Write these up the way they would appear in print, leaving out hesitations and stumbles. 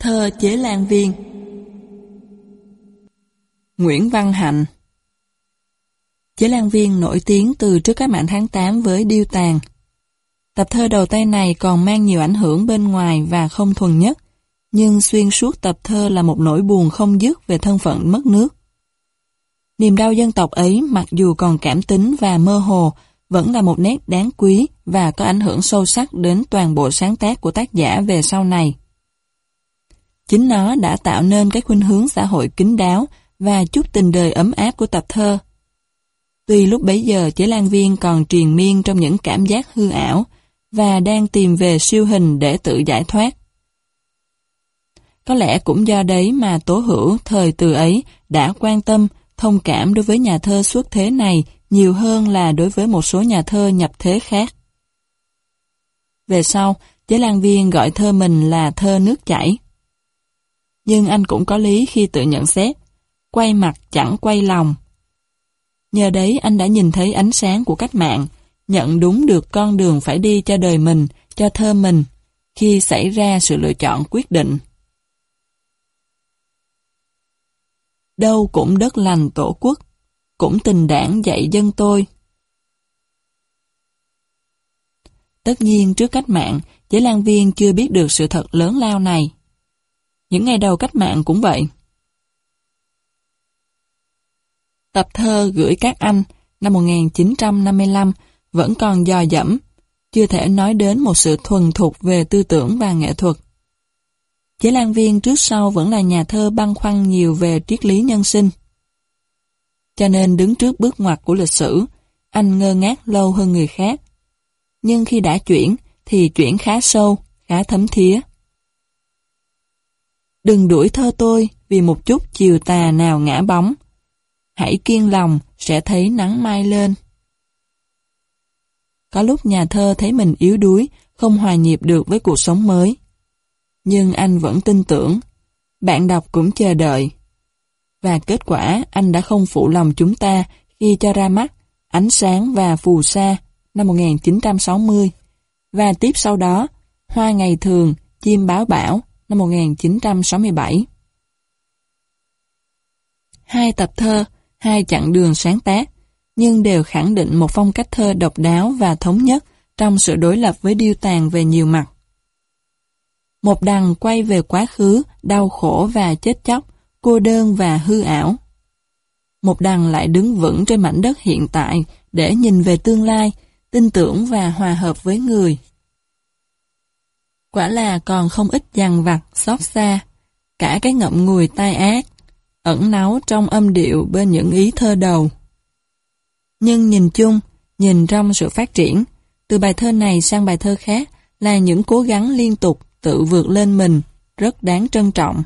thơ Chế Lan Viên. Nguyễn Văn Hạnh. Chế Lan Viên nổi tiếng từ trước cách mạng tháng 8 với Điêu Tàn. Tập thơ đầu tay này còn mang nhiều ảnh hưởng bên ngoài và không thuần nhất, nhưng xuyên suốt tập thơ là một nỗi buồn không dứt về thân phận mất nước. Niềm đau dân tộc ấy mặc dù còn cảm tính và mơ hồ, vẫn là một nét đáng quý và có ảnh hưởng sâu sắc đến toàn bộ sáng tác của tác giả về sau này. Chính nó đã tạo nên cái khuynh hướng xã hội kín đáo và chút tình đời ấm áp của tập thơ. Tuy lúc bấy giờ Chế Lan Viên còn triền miên trong những cảm giác hư ảo và đang tìm về siêu hình để tự giải thoát. Có lẽ cũng do đấy mà Tố Hữu thời từ ấy đã quan tâm, thông cảm đối với nhà thơ xuất thế này nhiều hơn là đối với một số nhà thơ nhập thế khác. Về sau, Chế Lan Viên gọi thơ mình là thơ nước chảy. Nhưng anh cũng có lý khi tự nhận xét, quay mặt chẳng quay lòng. Nhờ đấy anh đã nhìn thấy ánh sáng của cách mạng, nhận đúng được con đường phải đi cho đời mình, cho thơ mình, khi xảy ra sự lựa chọn quyết định. Đâu cũng đất lành tổ quốc, cũng tình đảng dạy dân tôi. Tất nhiên trước cách mạng, Chế Lan Viên chưa biết được sự thật lớn lao này. Những ngày đầu cách mạng cũng vậy. Tập thơ Gửi các anh năm 1955 vẫn còn dò dẫm, chưa thể nói đến một sự thuần thục về tư tưởng và nghệ thuật. Chế Lan Viên trước sau vẫn là nhà thơ băn khoăn nhiều về triết lý nhân sinh. Cho nên đứng trước bước ngoặt của lịch sử, anh ngơ ngác lâu hơn người khác. Nhưng khi đã chuyển, thì chuyển khá sâu, khá thấm thía. Đừng đuổi thơ tôi vì một chút chiều tà nào ngã bóng. Hãy kiên lòng, sẽ thấy nắng mai lên. Có lúc nhà thơ thấy mình yếu đuối, không hòa nhịp được với cuộc sống mới. Nhưng anh vẫn tin tưởng, bạn đọc cũng chờ đợi. Và kết quả anh đã không phụ lòng chúng ta khi cho ra mắt Ánh sáng và phù sa năm 1960 và tiếp sau đó Hoa ngày thường, chim báo bão năm 1967. Hai tập thơ, hai chặng đường sáng tác, nhưng đều khẳng định một phong cách thơ độc đáo và thống nhất trong sự đối lập với Điêu Tàn về nhiều mặt. Một đằng quay về quá khứ, đau khổ và chết chóc, cô đơn và hư ảo. Một đằng lại đứng vững trên mảnh đất hiện tại để nhìn về tương lai, tin tưởng và hòa hợp với người. Quả là còn không ít dằn vặt, xót xa, cả cái ngậm ngùi tai ác, ẩn náu trong âm điệu bên những ý thơ đầu. Nhưng nhìn chung, nhìn trong sự phát triển, từ bài thơ này sang bài thơ khác là những cố gắng liên tục tự vượt lên mình, rất đáng trân trọng.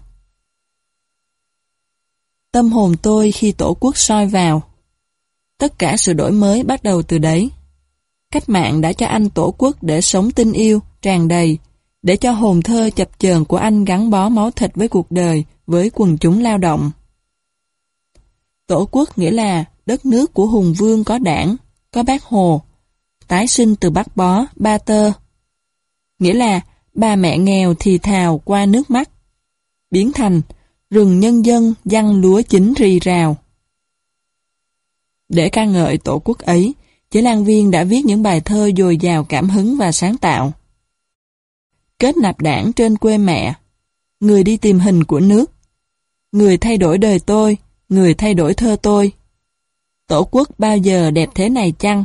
Tâm hồn tôi khi tổ quốc soi vào. Tất cả sự đổi mới bắt đầu từ đấy. Cách mạng đã cho anh tổ quốc để sống tin yêu, tràn đầy, để cho hồn thơ chập chờn của anh gắn bó máu thịt với cuộc đời, với quần chúng lao động. Tổ quốc nghĩa là đất nước của hùng vương có Đảng, có Bác Hồ, tái sinh từ Bắc Bó, Ba Tơ. Nghĩa là bà mẹ nghèo thì thào qua nước mắt, biến thành rừng nhân dân giăng lúa chín rì rào. Để ca ngợi tổ quốc ấy, Chế Lan Viên đã viết những bài thơ dồi dào cảm hứng và sáng tạo. Kết nạp Đảng trên quê mẹ, người đi tìm hình của nước, người thay đổi đời tôi, người thay đổi thơ tôi. Tổ quốc bao giờ đẹp thế này chăng?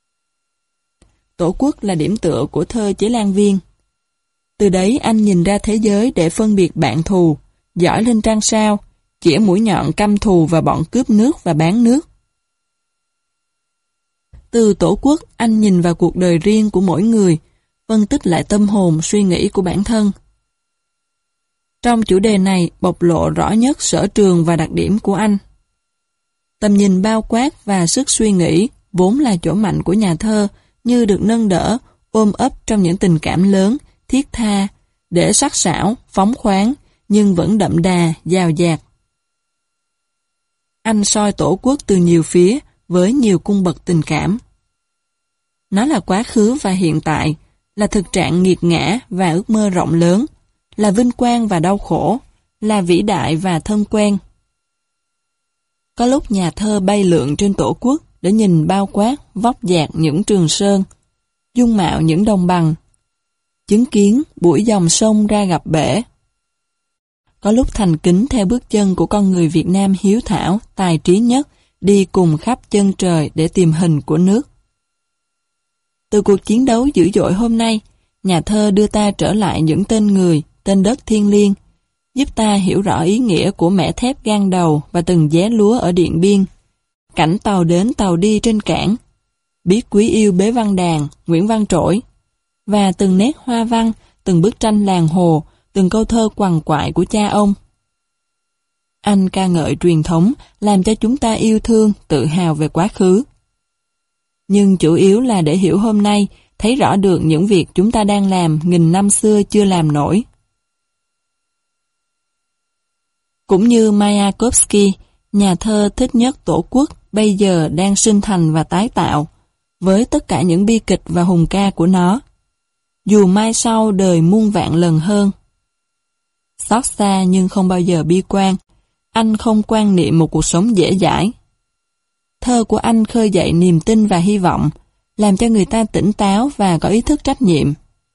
Tổ quốc là điểm tựa của thơ Chế Lan Viên. Từ đấy anh nhìn ra thế giới để phân biệt bạn thù, giỏi lên trang sao, chĩa mũi nhọn căm thù vào bọn cướp nước và bán nước. Từ tổ quốc anh nhìn vào cuộc đời riêng của mỗi người, phân tích lại tâm hồn suy nghĩ của bản thân. Trong chủ đề này bộc lộ rõ nhất sở trường và đặc điểm của anh. Tầm nhìn bao quát và sức suy nghĩ vốn là chỗ mạnh của nhà thơ, như được nâng đỡ, ôm ấp trong những tình cảm lớn, thiết tha, để sắc sảo, phóng khoáng, nhưng vẫn đậm đà, dào dạt. Anh soi tổ quốc từ nhiều phía, với nhiều cung bậc tình cảm. Nó là quá khứ và hiện tại, là thực trạng nghiệt ngã và ước mơ rộng lớn, là vinh quang và đau khổ, là vĩ đại và thân quen. Có lúc nhà thơ bay lượn trên tổ quốc để nhìn bao quát, vóc dạc những trường sơn, dung mạo những đồng bằng, chứng kiến buổi dòng sông ra gặp bể. Có lúc thành kính theo bước chân của con người Việt Nam hiếu thảo, tài trí nhất, đi cùng khắp chân trời để tìm hình của nước. Từ cuộc chiến đấu dữ dội hôm nay, nhà thơ đưa ta trở lại những tên người, tên đất thiêng liêng, giúp ta hiểu rõ ý nghĩa của mẻ thép gang đầu và từng vé lúa ở Điện Biên, cảnh tàu đến tàu đi trên cảng, biết quý yêu Bế Văn Đàn, Nguyễn Văn Trỗi, và từng nét hoa văn, từng bức tranh làng hồ, từng câu thơ quằn quại của cha ông. Anh ca ngợi truyền thống, làm cho chúng ta yêu thương, tự hào về quá khứ. Nhưng chủ yếu là để hiểu hôm nay, thấy rõ được những việc chúng ta đang làm nghìn năm xưa chưa làm nổi. Cũng như Mayakovsky, nhà thơ thích nhất Tổ quốc bây giờ đang sinh thành và tái tạo, với tất cả những bi kịch và hùng ca của nó. Dù mai sau đời muôn vạn lần hơn. Xót xa nhưng không bao giờ bi quan, anh không quan niệm một cuộc sống dễ dãi. Thơ của anh khơi dậy niềm tin và hy vọng, làm cho người ta tỉnh táo và có ý thức trách nhiệm.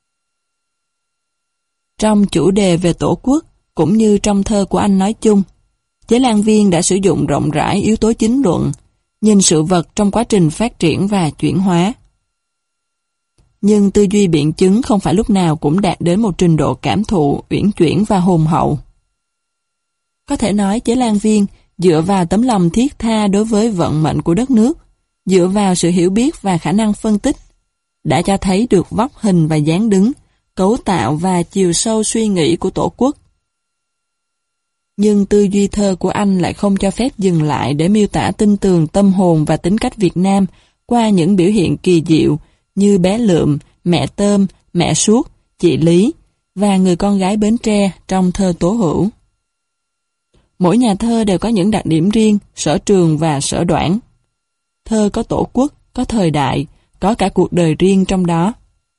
Trong chủ đề về Tổ quốc, cũng như trong thơ của anh nói chung, Chế Lan Viên đã sử dụng rộng rãi yếu tố chính luận, nhìn sự vật trong quá trình phát triển và chuyển hóa. Nhưng tư duy biện chứng không phải lúc nào cũng đạt đến một trình độ cảm thụ, uyển chuyển và hồn hậu. Có thể nói Chế Lan Viên dựa vào tấm lòng thiết tha đối với vận mệnh của đất nước, dựa vào sự hiểu biết và khả năng phân tích, đã cho thấy được vóc hình và dáng đứng, cấu tạo và chiều sâu suy nghĩ của Tổ quốc. Nhưng tư duy thơ của anh lại không cho phép dừng lại để miêu tả tinh tường tâm hồn và tính cách Việt Nam qua những biểu hiện kỳ diệu như bé Lượm, mẹ Tôm, mẹ Suốt, chị Lý và người con gái Bến Tre trong thơ Tố Hữu. Mỗi nhà thơ đều có những đặc điểm riêng, sở trường và sở đoản. Thơ có tổ quốc, có thời đại, có cả cuộc đời riêng trong đó.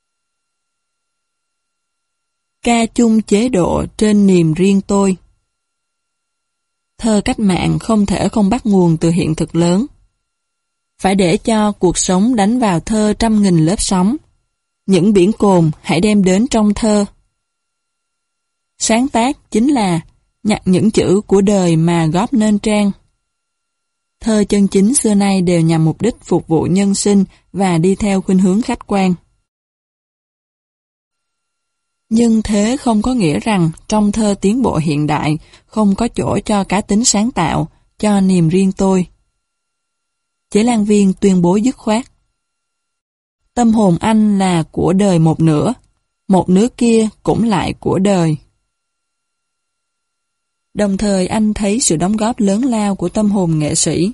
Ca chung chế độ trên niềm riêng tôi. Thơ cách mạng không thể không bắt nguồn từ hiện thực lớn. Phải để cho cuộc sống đánh vào thơ trăm nghìn lớp sóng. Những biển cồn hãy đem đến trong thơ. Sáng tác chính là nhặt những chữ của đời mà góp nên trang. Thơ chân chính xưa nay đều nhằm mục đích phục vụ nhân sinh và đi theo khuynh hướng khách quan. Nhưng thế không có nghĩa rằng trong thơ tiến bộ hiện đại không có chỗ cho cá tính sáng tạo, cho niềm riêng tôi. Chế Lan Viên tuyên bố dứt khoát. Tâm hồn anh là của đời một nửa kia cũng lại của đời. Đồng thời anh thấy sự đóng góp lớn lao của tâm hồn nghệ sĩ.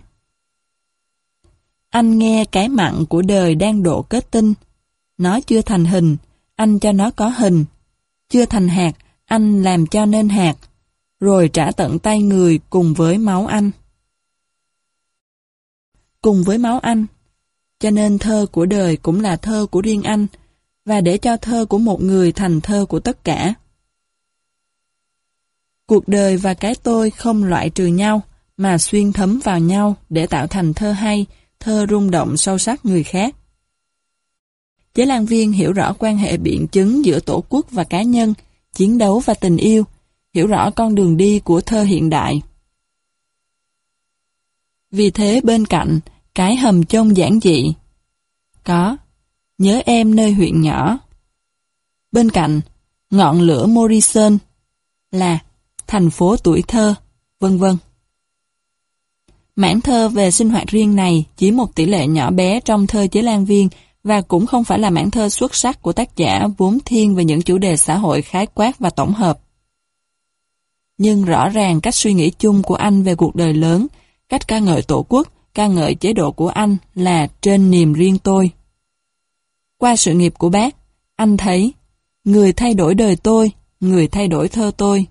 Anh nghe cái mặn của đời đang độ kết tinh. Nó chưa thành hình, anh cho nó có hình. Chưa thành hạt, anh làm cho nên hạt, rồi trả tận tay người cùng với máu anh. Cùng với máu anh, cho nên thơ của đời cũng là thơ của riêng anh, và để cho thơ của một người thành thơ của tất cả. Cuộc đời và cái tôi không loại trừ nhau, mà xuyên thấm vào nhau để tạo thành thơ hay, thơ rung động sâu sắc người khác. Chế Lan Viên hiểu rõ quan hệ biện chứng giữa tổ quốc và cá nhân, chiến đấu và tình yêu, hiểu rõ con đường đi của thơ hiện đại. Vì thế bên cạnh, cái hầm chông giản dị, có Nhớ em nơi huyện nhỏ. Bên cạnh, Ngọn lửa Morrison là Thành phố tuổi thơ, vân vân. Mảng thơ về sinh hoạt riêng này chỉ một tỷ lệ nhỏ bé trong thơ Chế Lan Viên và cũng không phải là mảng thơ xuất sắc của tác giả vốn thiên về những chủ đề xã hội khái quát và tổng hợp. Nhưng rõ ràng cách suy nghĩ chung của anh về cuộc đời lớn, cách ca ngợi tổ quốc, ca ngợi chế độ của anh là trên niềm riêng tôi. Qua sự nghiệp của bác, anh thấy người thay đổi đời tôi, người thay đổi thơ tôi.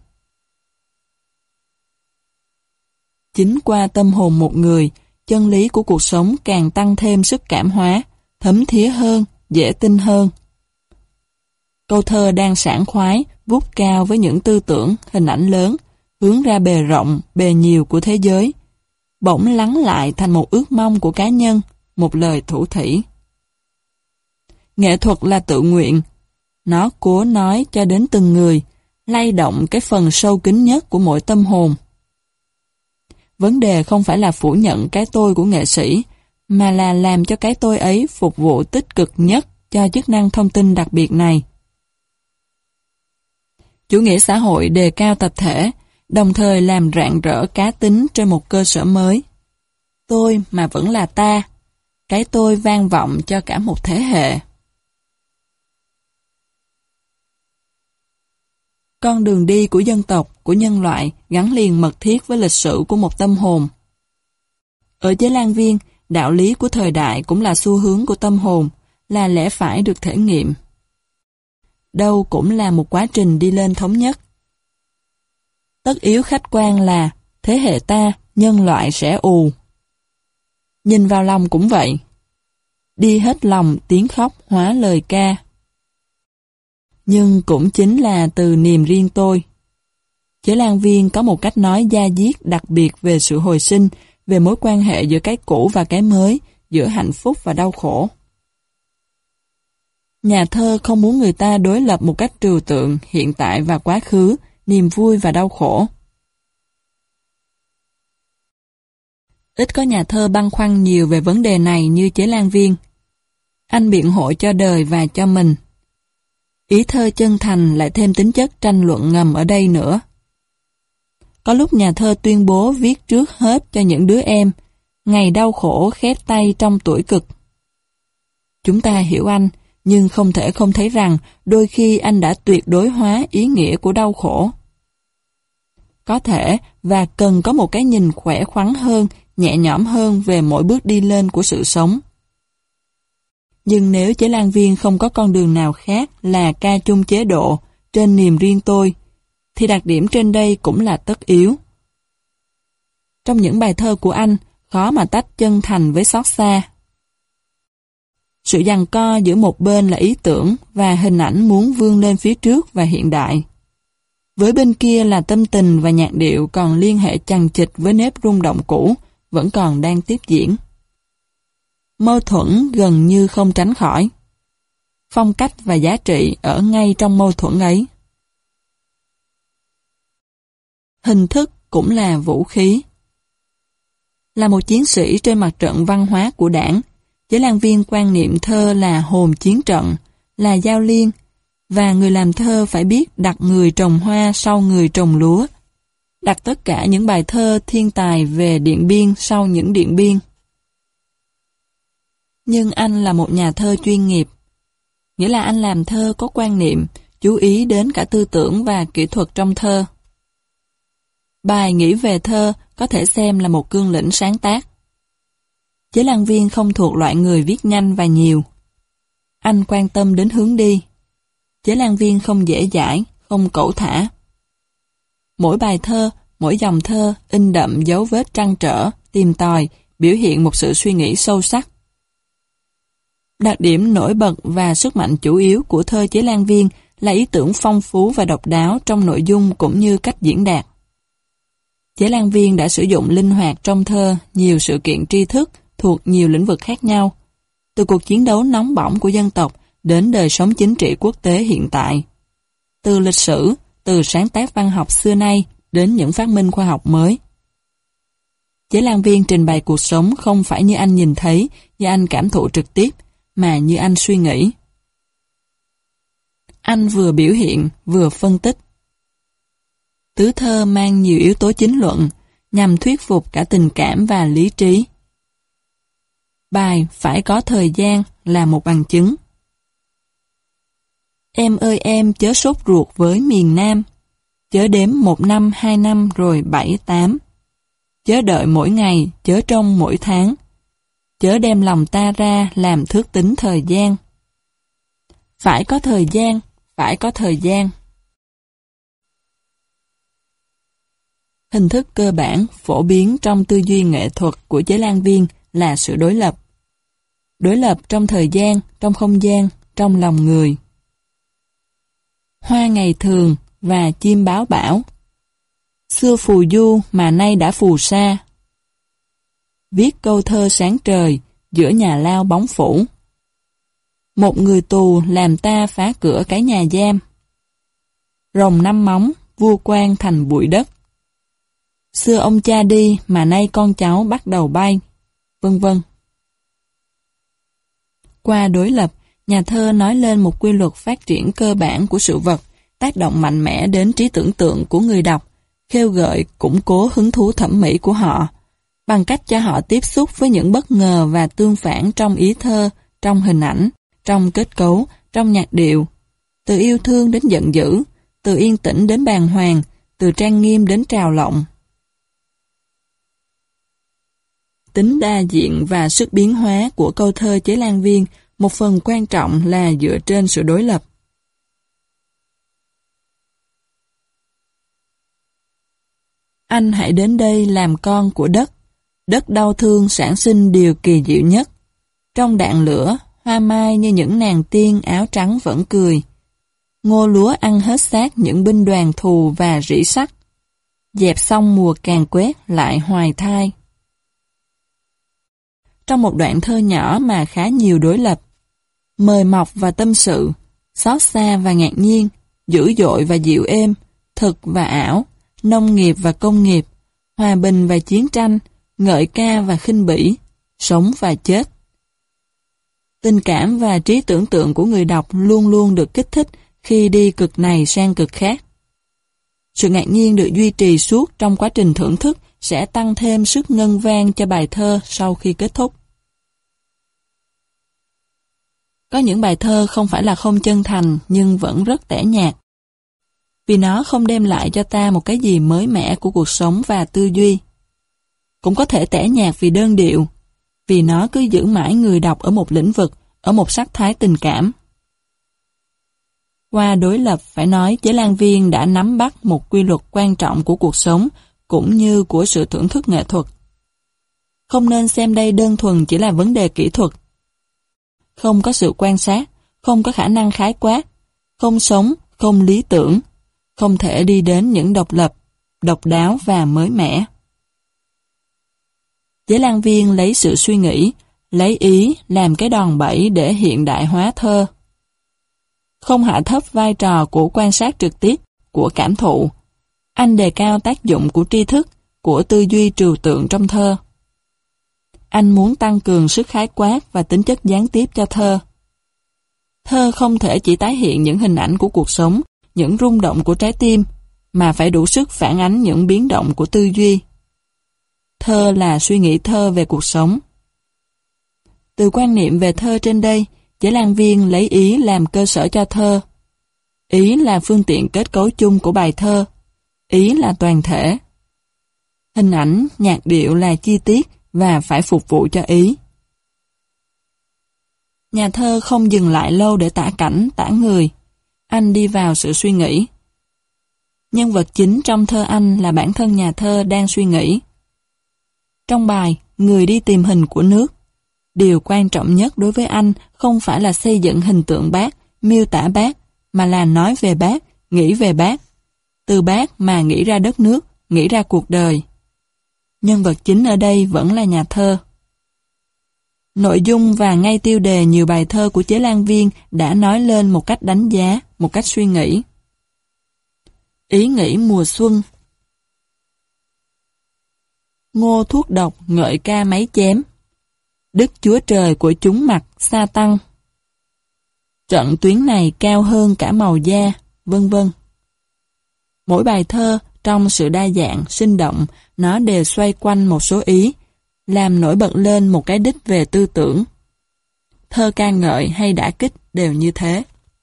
Chính qua tâm hồn một người, chân lý của cuộc sống càng tăng thêm sức cảm hóa, thấm thía hơn, dễ tin hơn. Câu thơ đang sảng khoái, vút cao với những tư tưởng, hình ảnh lớn, hướng ra bề rộng, bề nhiều của thế giới, bỗng lắng lại thành một ước mong của cá nhân, một lời thủ thỉ. Nghệ thuật là tự nguyện. Nó cố nói cho đến từng người, lay động cái phần sâu kín nhất của mỗi tâm hồn. Vấn đề không phải là phủ nhận cái tôi của nghệ sĩ, mà là làm cho cái tôi ấy phục vụ tích cực nhất cho chức năng thông tin đặc biệt này. Chủ nghĩa xã hội đề cao tập thể, đồng thời làm rạng rỡ cá tính trên một cơ sở mới. Tôi mà vẫn là ta, cái tôi vang vọng cho cả một thế hệ. Con đường đi của dân tộc, của nhân loại gắn liền mật thiết với lịch sử của một tâm hồn. Ở Chế Lan Viên, đạo lý của thời đại cũng là xu hướng của tâm hồn, là lẽ phải được thể nghiệm. Đâu cũng là một quá trình đi lên thống nhất. Tất yếu khách quan là thế hệ ta, nhân loại sẽ ù. Nhìn vào lòng cũng vậy. Đi hết lòng tiếng khóc hóa lời ca. Nhưng cũng chính là từ niềm riêng tôi. Chế Lan Viên có một cách nói da diết đặc biệt về sự hồi sinh, về mối quan hệ giữa cái cũ và cái mới, giữa hạnh phúc và đau khổ. Nhà thơ không muốn người ta đối lập một cách trừu tượng hiện tại và quá khứ, niềm vui và đau khổ. Ít có nhà thơ băn khoăn nhiều về vấn đề này như Chế Lan Viên. Anh biện hộ cho đời và cho mình. Ý thơ chân thành lại thêm tính chất tranh luận ngầm ở đây nữa. Có lúc nhà thơ tuyên bố viết trước hết cho những đứa em, ngày đau khổ khép tay trong tuổi cực. Chúng ta hiểu anh, nhưng không thể không thấy rằng đôi khi anh đã tuyệt đối hóa ý nghĩa của đau khổ. Có thể và cần có một cái nhìn khỏe khoắn hơn, nhẹ nhõm hơn về mỗi bước đi lên của sự sống. Nhưng nếu Chế Lan Viên không có con đường nào khác là ca chung chế độ trên niềm riêng tôi, thì đặc điểm trên đây cũng là tất yếu. Trong những bài thơ của anh, khó mà tách chân thành với xót xa. Sự giằng co giữa một bên là ý tưởng và hình ảnh muốn vươn lên phía trước và hiện đại. Với bên kia là tâm tình và nhạc điệu còn liên hệ chằng chịt với nếp rung động cũ, vẫn còn đang tiếp diễn. Mâu thuẫn gần như không tránh khỏi. Phong cách và giá trị ở ngay trong mâu thuẫn ấy. Hình thức cũng là vũ khí. Là một chiến sĩ trên mặt trận văn hóa của đảng, Chế Lan Viên quan niệm thơ là hồn chiến trận, là giao liên, và người làm thơ phải biết đặt người trồng hoa sau người trồng lúa, đặt tất cả những bài thơ thiên tài về Điện Biên sau những Điện Biên. Nhưng anh là một nhà thơ chuyên nghiệp, nghĩa là anh làm thơ có quan niệm, chú ý đến cả tư tưởng và kỹ thuật trong thơ. Bài Nghĩ về thơ có thể xem là một cương lĩnh sáng tác. Chế Lan Viên không thuộc loại người viết nhanh và nhiều. Anh quan tâm đến hướng đi. Chế Lan Viên không dễ dãi, không cẩu thả. Mỗi bài thơ, mỗi dòng thơ in đậm dấu vết trăn trở, tìm tòi, biểu hiện một sự suy nghĩ sâu sắc. Đặc điểm nổi bật và sức mạnh chủ yếu của thơ Chế Lan Viên là ý tưởng phong phú và độc đáo trong nội dung cũng như cách diễn đạt. Chế Lan Viên đã sử dụng linh hoạt trong thơ nhiều sự kiện tri thức thuộc nhiều lĩnh vực khác nhau, từ cuộc chiến đấu nóng bỏng của dân tộc đến đời sống chính trị quốc tế hiện tại, từ lịch sử, từ sáng tác văn học xưa nay đến những phát minh khoa học mới. Chế Lan Viên trình bày cuộc sống không phải như anh nhìn thấy, như anh cảm thụ trực tiếp, mà như anh suy nghĩ. Anh vừa biểu hiện, vừa phân tích. Tứ thơ mang nhiều yếu tố chính luận, nhằm thuyết phục cả tình cảm và lý trí. Bài Phải có thời gian là một bằng chứng. Em ơi em chớ sốt ruột với miền Nam, chớ đếm 1 năm 2 năm rồi 7 8, chớ đợi mỗi ngày, chớ trông mỗi tháng, chớ đem lòng ta ra làm thước tính thời gian. Phải có thời gian, phải có thời gian. Hình thức cơ bản, phổ biến trong tư duy nghệ thuật của Chế Lan Viên là sự đối lập. Đối lập trong thời gian, trong không gian, trong lòng người. hoa ngày thường và chim báo bão. Xưa phù du mà nay đã phù sa. Viết câu thơ sáng trời, giữa nhà lao bóng phủ. Một người tù làm ta phá cửa cái nhà giam. Rồng năm móng, vua quan thành bụi đất. Xưa ông cha đi mà nay con cháu bắt đầu bay, vân vân. Qua đối lập, nhà thơ nói lên một quy luật phát triển cơ bản của sự vật, tác động mạnh mẽ đến trí tưởng tượng của người đọc, khêu gợi, củng cố hứng thú thẩm mỹ của họ, bằng cách cho họ tiếp xúc với những bất ngờ và tương phản trong ý thơ, trong hình ảnh, trong kết cấu, trong nhạc điệu, từ yêu thương đến giận dữ, từ yên tĩnh đến bàng hoàng, từ trang nghiêm đến trào lộng. Tính đa diện và sức biến hóa của câu thơ Chế Lan Viên một phần quan trọng là dựa trên sự đối lập. Anh hãy đến đây làm con của đất. Đất đau thương sản sinh điều kỳ diệu nhất. Trong đạn lửa, hoa mai như những nàng tiên áo trắng vẫn cười. Ngô lúa ăn hết xác những binh đoàn thù và rỉ sắt. Dẹp xong mùa càn quét lại hoài thai. Trong một đoạn thơ nhỏ mà khá nhiều đối lập, mời mọc và tâm sự, xót xa và ngạc nhiên, dữ dội và dịu êm, thực và ảo, nông nghiệp và công nghiệp, hòa bình và chiến tranh, ngợi ca và khinh bỉ, sống và chết. Tình cảm và trí tưởng tượng của người đọc luôn luôn được kích thích khi đi cực này sang cực khác. Sự ngạc nhiên được duy trì suốt trong quá trình thưởng thức sẽ tăng thêm sức ngân vang cho bài thơ sau khi kết thúc. Có những bài thơ không phải là không chân thành nhưng vẫn rất tẻ nhạt. Vì nó không đem lại cho ta một cái gì mới mẻ của cuộc sống và tư duy. Cũng có thể tẻ nhạt vì đơn điệu, vì nó cứ giữ mãi người đọc ở một lĩnh vực, ở một sắc thái tình cảm. Qua đối lập phải nói Chế Lan Viên đã nắm bắt một quy luật quan trọng của cuộc sống cũng như của sự thưởng thức nghệ thuật. Không nên xem đây đơn thuần chỉ là vấn đề kỹ thuật. Không có sự quan sát, không có khả năng khái quát, không sống, không lý tưởng, không thể đi đến những độc lập, độc đáo và mới mẻ. Chế Lan Viên lấy sự suy nghĩ, lấy ý làm cái đòn bẩy để hiện đại hóa thơ. Không hạ thấp vai trò của quan sát trực tiếp, của cảm thụ. Anh đề cao tác dụng của tri thức, của tư duy trừu tượng trong thơ. Anh muốn tăng cường sức khái quát và tính chất gián tiếp cho thơ. Thơ không thể chỉ tái hiện những hình ảnh của cuộc sống, những rung động của trái tim, mà phải đủ sức phản ánh những biến động của tư duy. Thơ là suy nghĩ thơ về cuộc sống. Từ quan niệm về thơ trên đây, Chế Lan Viên lấy ý làm cơ sở cho thơ. Ý là phương tiện kết cấu chung của bài thơ. Ý là toàn thể. Hình ảnh, nhạc điệu là chi tiết và phải phục vụ cho ý. Nhà thơ không dừng lại lâu để tả cảnh, tả người. Anh đi vào sự suy nghĩ. Nhân vật chính trong thơ anh là bản thân nhà thơ đang suy nghĩ. Trong bài, người đi tìm hình của nước. Điều quan trọng nhất đối với anh không phải là xây dựng hình tượng Bác, miêu tả Bác, mà là nói về Bác, nghĩ về Bác. Từ Bác mà nghĩ ra đất nước, nghĩ ra cuộc đời. Nhân vật chính ở đây vẫn là nhà thơ. Nội dung và ngay tiêu đề nhiều bài thơ của Chế Lan Viên đã nói lên một cách đánh giá, một cách suy nghĩ. Ý nghĩ mùa xuân. Ngô thuốc độc ngợi ca máy chém. Đức Chúa Trời của chúng mặc sa tăng. Trận tuyến này cao hơn cả màu da, vân vân. Mỗi bài thơ trong sự đa dạng, sinh động, nó đều xoay quanh một số ý, làm nổi bật lên một cái đích về tư tưởng. Thơ ca ngợi hay đả kích đều như thế.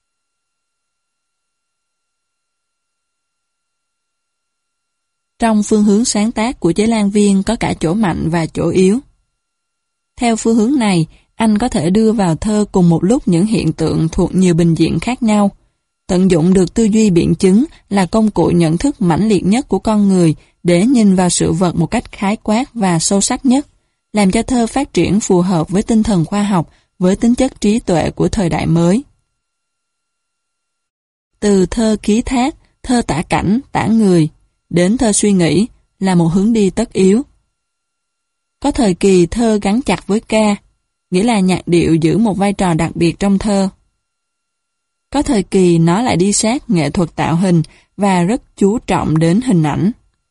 Trong phương hướng sáng tác của Chế Lan Viên có cả chỗ mạnh và chỗ yếu. Theo phương hướng này, anh có thể đưa vào thơ cùng một lúc những hiện tượng thuộc nhiều bình diện khác nhau, tận dụng được tư duy biện chứng là công cụ nhận thức mãnh liệt nhất của con người để nhìn vào sự vật một cách khái quát và sâu sắc nhất, làm cho thơ phát triển phù hợp với tinh thần khoa học, với tính chất trí tuệ của thời đại mới. từ thơ ký thác, thơ tả cảnh, tả người, đến thơ suy nghĩ là một hướng đi tất yếu. Có thời kỳ thơ gắn chặt với ca, nghĩa là nhạc điệu giữ một vai trò đặc biệt trong thơ. Có thời kỳ nó lại đi sát nghệ thuật tạo hình và rất chú trọng đến hình ảnh.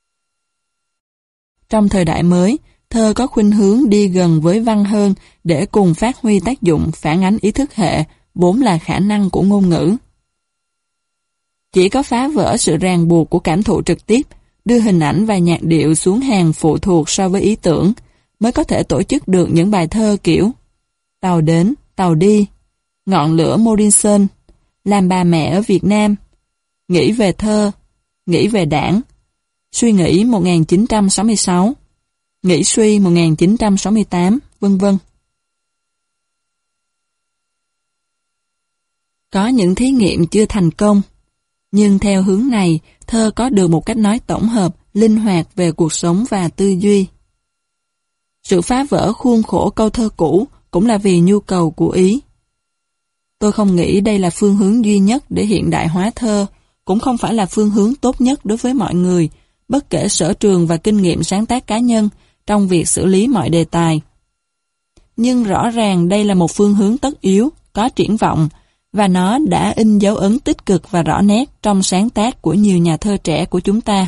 Trong thời đại mới, thơ có khuynh hướng đi gần với văn hơn để cùng phát huy tác dụng phản ánh ý thức hệ, vốn là khả năng của ngôn ngữ. Chỉ có phá vỡ sự ràng buộc của cảm thụ trực tiếp, đưa hình ảnh và nhạc điệu xuống hàng phụ thuộc so với ý tưởng, mới có thể tổ chức được những bài thơ kiểu Tàu đến, tàu đi, Ngọn lửa Morrison, Làm bà mẹ ở Việt Nam, Nghĩ về thơ, Nghĩ về đảng, Suy nghĩ 1966, Nghĩ suy 1968, vân vân. Có những thí nghiệm chưa thành công, nhưng theo hướng này, thơ có được một cách nói tổng hợp, linh hoạt về cuộc sống và tư duy. Sự phá vỡ khuôn khổ câu thơ cũ cũng là vì nhu cầu của ý. Tôi không nghĩ đây là phương hướng duy nhất để hiện đại hóa thơ, cũng không phải là phương hướng tốt nhất đối với mọi người, bất kể sở trường và kinh nghiệm sáng tác cá nhân trong việc xử lý mọi đề tài. Nhưng rõ ràng đây là một phương hướng tất yếu, có triển vọng, và nó đã in dấu ấn tích cực và rõ nét trong sáng tác của nhiều nhà thơ trẻ của chúng ta.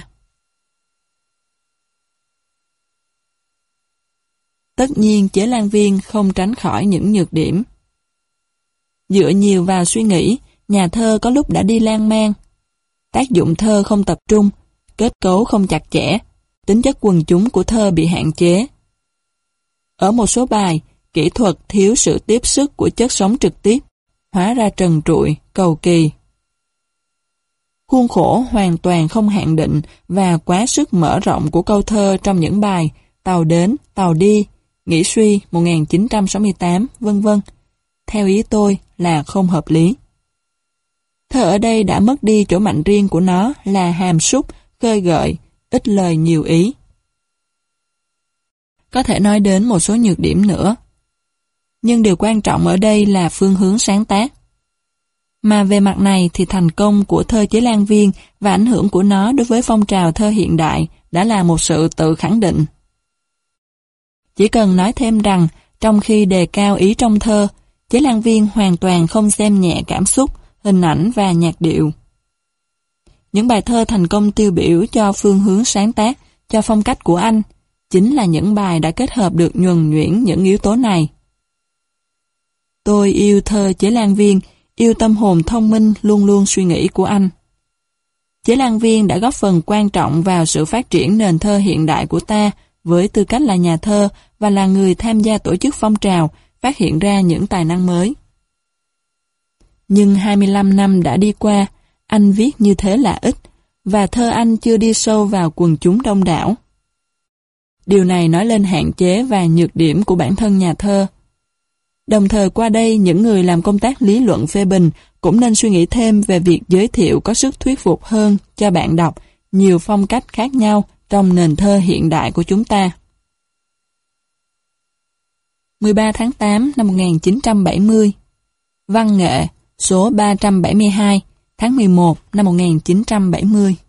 Tất nhiên, Chế Lan Viên không tránh khỏi những nhược điểm. Dựa nhiều vào suy nghĩ, nhà thơ có lúc đã đi lan man. Tác dụng thơ không tập trung, kết cấu không chặt chẽ, tính chất quần chúng của thơ bị hạn chế. Ở một số bài, kỹ thuật thiếu sự tiếp sức của chất sống trực tiếp, hóa ra trần trụi, cầu kỳ. Khuôn khổ hoàn toàn không hạn định và quá sức mở rộng của câu thơ trong những bài Tàu đến, tàu đi, Nghĩ suy 1968, vân vân, theo ý tôi là không hợp lý. Thơ ở đây đã mất đi chỗ mạnh riêng của nó là hàm súc, khơi gợi, ít lời nhiều ý. Có thể nói đến một số nhược điểm nữa. Nhưng điều quan trọng ở đây là phương hướng sáng tác. Mà về mặt này thì thành công của thơ Chế Lan Viên và ảnh hưởng của nó đối với phong trào thơ hiện đại đã là một sự tự khẳng định. Chỉ cần nói thêm rằng, trong khi đề cao ý trong thơ, Chế Lan Viên hoàn toàn không xem nhẹ cảm xúc, hình ảnh và nhạc điệu. Những bài thơ thành công tiêu biểu cho phương hướng sáng tác, cho phong cách của anh, chính là những bài đã kết hợp được nhuần nhuyễn những yếu tố này. Tôi yêu thơ Chế Lan Viên, yêu tâm hồn thông minh luôn luôn suy nghĩ của anh. Chế Lan Viên đã góp phần quan trọng vào sự phát triển nền thơ hiện đại của ta với tư cách là nhà thơ và là người tham gia tổ chức phong trào, phát hiện ra những tài năng mới. Nhưng 25 năm đã đi qua, anh viết như thế là ít, và thơ anh chưa đi sâu vào quần chúng đông đảo. Điều này nói lên hạn chế và nhược điểm của bản thân nhà thơ. Đồng thời qua đây, những người làm công tác lý luận phê bình cũng nên suy nghĩ thêm về việc giới thiệu có sức thuyết phục hơn cho bạn đọc nhiều phong cách khác nhau trong nền thơ hiện đại của chúng ta. 13 tháng 8 năm 1970 Văn nghệ, số 372, tháng 11 năm 1970